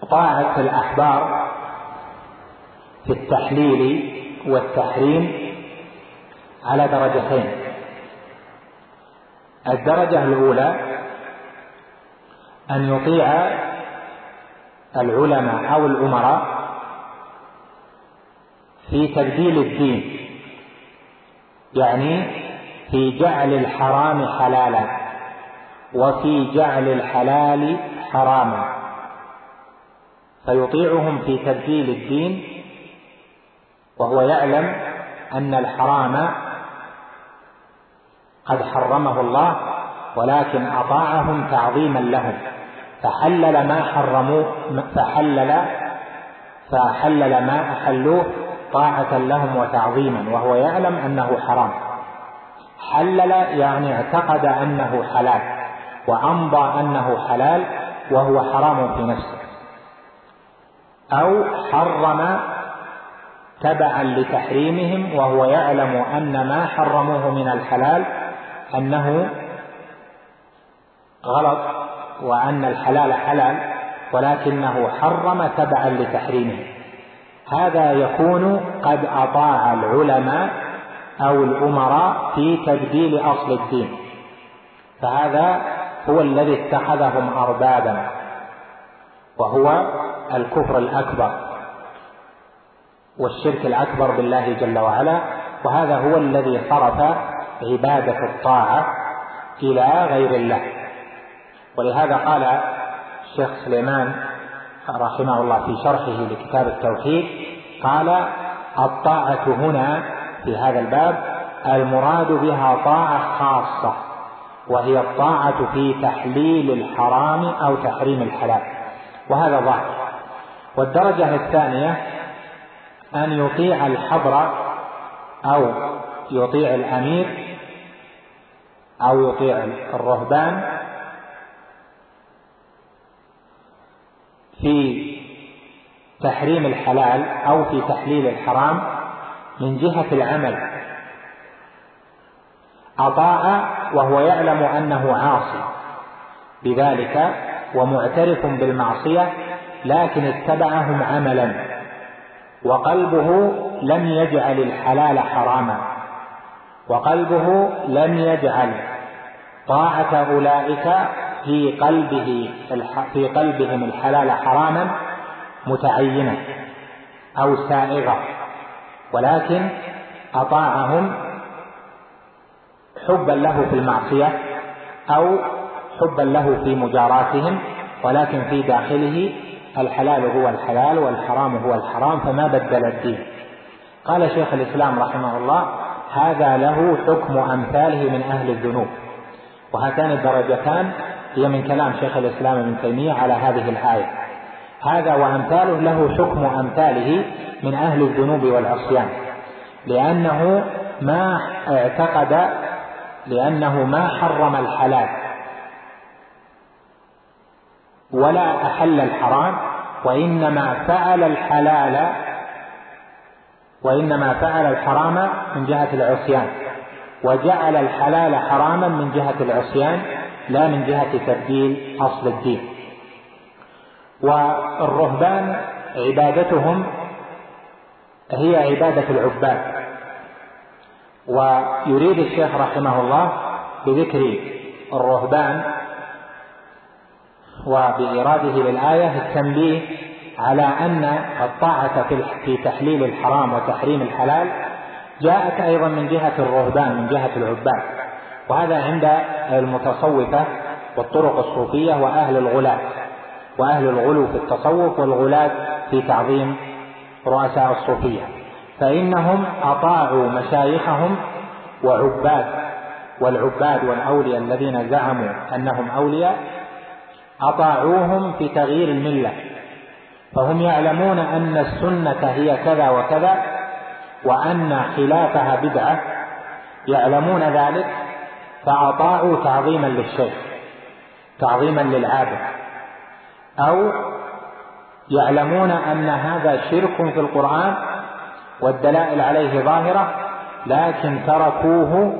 طاعة الأحبار في التحليل والتحريم على درجتين. الدرجة الأولى أن يطيع العلماء أو الأمراء في تبديل الدين، يعني في جعل الحرام حلالا وفي جعل الحلال حراما، فيطيعهم في تبديل الدين وهو يعلم أن الحرام قد حرمه الله، ولكن أطاعهم تعظيما لهم، فحلل ما حرموا فحلل ما أحلوه طاعة لهم وتعظيما، وهو يعلم أنه حرام. حلل يعني اعتقد أنه حلال وأمضى أنه حلال وهو حرام في نفسه، أو حرم تبعا لتحريمهم وهو يعلم أن ما حرموه من الحلال أنه غلط وأن الحلال حلال، ولكنه حرم تبعا لتحريمه. هذا يكون قد أطاع العلماء أو الأمراء في تبديل أصل الدين، فهذا هو الذي اتخذهم أربابا، وهو الكفر الأكبر والشرك الأكبر بالله جل وعلا، وهذا هو الذي صرف عبادة الطاعة إلى غير الله. ولهذا قال الشيخ سليمان رحمه الله في شرحه لكتاب التوحيد، قال: الطاعة هنا في هذا الباب المراد بها طاعة خاصة، وهي الطاعة في تحليل الحرام أو تحريم الحلال، وهذا ظاهر. والدرجة الثانية أن يطيع الحبر أو يطيع الأمير أو يطيع الرهبان في تحريم الحلال أو في تحليل الحرام من جهة العمل. أطاع وهو يعلم أنه عاصي بذلك ومعترف بالمعصية، لكن اتبعهم عملا وقلبه لم يجعل الحلال حراما، وقلبه لم يجعل طاعة أولئك في قلبهم الحلال حراما متعينة أو سائغة، ولكن أطاعهم حبا له في المعصية أو حبا له في مجاراتهم، ولكن في داخله الحلال هو الحلال والحرام هو الحرام، فما بدل الدين. قال شيخ الإسلام رحمه الله: هذا له حكم أمثاله من أهل الذنوب. وهاتان الدرجتان هي من كلام شيخ الإسلام ابن تيمية على هذه الآية. هذا وأمثاله له حكم أمثاله من أهل الذنوب والعصيان، لأنه ما حرم الحلال ولا أحل الحرام، وإنما فعل الحرام من جهة العصيان، وجعل الحلال حراما من جهة العصيان لا من جهة تبديل أصل الدين. والرهبان عبادتهم هي عبادة العباد، ويريد الشيخ رحمه الله بذكر الرهبان وبإراده للآية التنبيه على أن الطاعة في تحليل الحرام وتحريم الحلال جاءت أيضا من جهة الرهبان من جهة العباد، وهذا عند المتصوفة والطرق الصوفية وأهل الغلو في التصوف والغلاة في تعظيم رؤساء الصوفية، فإنهم أطاعوا مشايخهم والعباد والأولياء الذين زعموا أنهم أولياء، أطاعوهم في تغيير الملة، فهم يعلمون أن السنة هي كذا وكذا وأن خلافها بدعة، يعلمون ذلك فأطاعوا تعظيما للشيخ، تعظيما للعابد، أو يعلمون أن هذا شرك في القرآن والدلائل عليه ظاهرة، لكن تركوه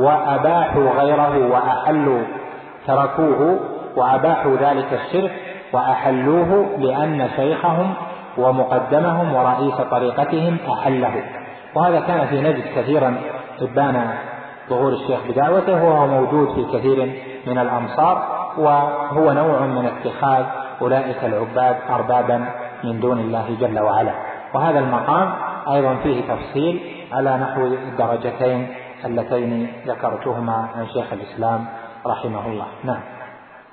وأباحوا غيره تركوه وأباحوا ذلك الشرك وأحلوه لأن شيخهم ومقدمهم ورئيس طريقتهم أحله. وهذا كان في نجد كثيرا إبان ظهور الشيخ بدعوته، وهو موجود في كثير من الأمصار، وهو نوع من اتخاذ أولئك العباد أربابا من دون الله جل وعلا. وهذا المقام أيضا فيه تفصيل على نحو الدرجتين اللتين ذكرتهما عن شيخ الإسلام رحمه الله. نعم.